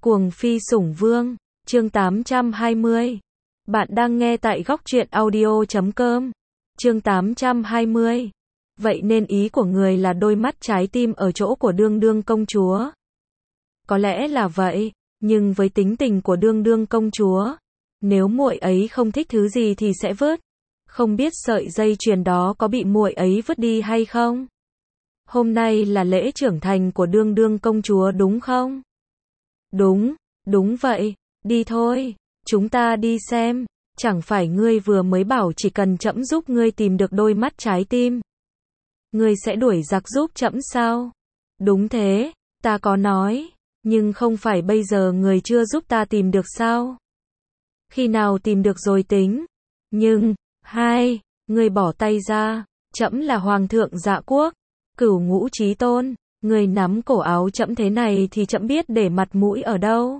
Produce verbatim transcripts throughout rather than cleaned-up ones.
Cuồng phi sủng vương, chương tám trăm hai mươi. Bạn đang nghe tại góc truyện audio chấm com. Chương tám trăm hai mươi. Vậy nên ý của người là đôi mắt trái tim ở chỗ của đương đương công chúa. Có lẽ là vậy, nhưng với tính tình của đương đương công chúa, nếu muội ấy không thích thứ gì thì sẽ vứt. Không biết sợi dây chuyền đó có bị muội ấy vứt đi hay không? Hôm nay là lễ trưởng thành của đương đương công chúa đúng không? Đúng, đúng vậy, đi thôi, chúng ta đi xem, chẳng phải ngươi vừa mới bảo chỉ cần trẫm giúp ngươi tìm được đôi mắt trái tim. Ngươi sẽ đuổi giặc giúp trẫm sao? Đúng thế, ta có nói, nhưng không phải bây giờ người chưa giúp ta tìm được sao? Khi nào tìm được rồi tính, nhưng, hai, ngươi bỏ tay ra, trẫm là hoàng thượng Dạ Quốc, Cửu Ngũ Chí Tôn. Người nắm cổ áo trẫm thế này thì trẫm biết để mặt mũi ở đâu.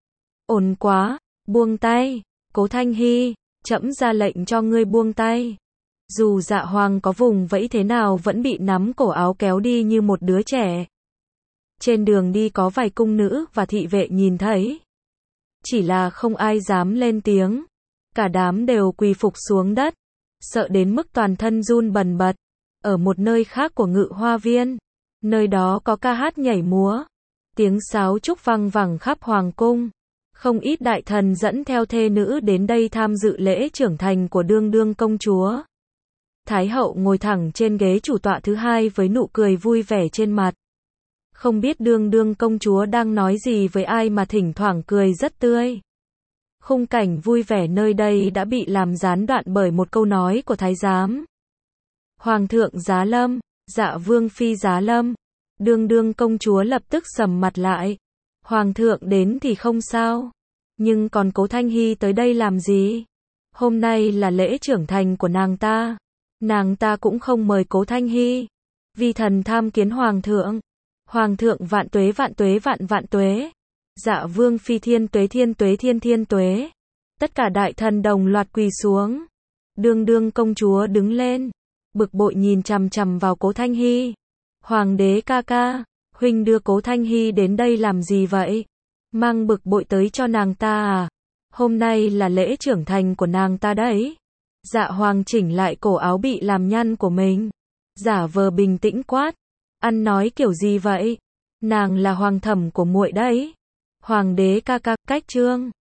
Ổn quá, buông tay, Cố Thanh Hy, trẫm ra lệnh cho ngươi buông tay. Dù Dạ Hoàng có vùng vẫy thế nào vẫn bị nắm cổ áo kéo đi như một đứa trẻ. Trên đường đi có vài cung nữ và thị vệ nhìn thấy. Chỉ là không ai dám lên tiếng. Cả đám đều quỳ phục xuống đất, sợ đến mức toàn thân run bần bật. Ở một nơi khác của Ngự Hoa Viên, nơi đó có ca hát nhảy múa, tiếng sáo trúc vang vẳng khắp hoàng cung. Không ít đại thần dẫn theo thê nữ đến đây tham dự lễ trưởng thành của đương đương công chúa. Thái hậu ngồi thẳng trên ghế chủ tọa thứ hai với nụ cười vui vẻ trên mặt. Không biết đương đương công chúa đang nói gì với ai mà thỉnh thoảng cười rất tươi. Khung cảnh vui vẻ nơi đây đã bị làm gián đoạn bởi một câu nói của thái giám. Hoàng thượng giá lâm. Dạ vương phi giá lâm. Đương đương công chúa lập tức sầm mặt lại. Hoàng thượng đến thì không sao, nhưng còn Cố Thanh Hy tới đây làm gì? Hôm nay là lễ trưởng thành của nàng ta. Nàng ta cũng không mời Cố Thanh Hy. Vi thần tham kiến hoàng thượng. Hoàng thượng vạn tuế vạn tuế vạn vạn tuế. Dạ vương phi thiên tuế thiên tuế thiên thiên tuế. Tất cả đại thần đồng loạt quỳ xuống. Đương đương công chúa đứng lên, bực bội nhìn chằm chằm vào Cố Thanh Hy. Hoàng đế ca ca, huynh đưa Cố Thanh Hy đến đây làm gì vậy? Mang bực bội tới cho nàng ta à? Hôm nay là lễ trưởng thành của nàng ta đấy. Dạ hoàng chỉnh lại cổ áo bị làm nhăn của mình, giả vờ bình tĩnh quát. Ăn nói kiểu gì vậy? Nàng là hoàng thẩm của muội đấy. Hoàng đế ca ca, cách trương.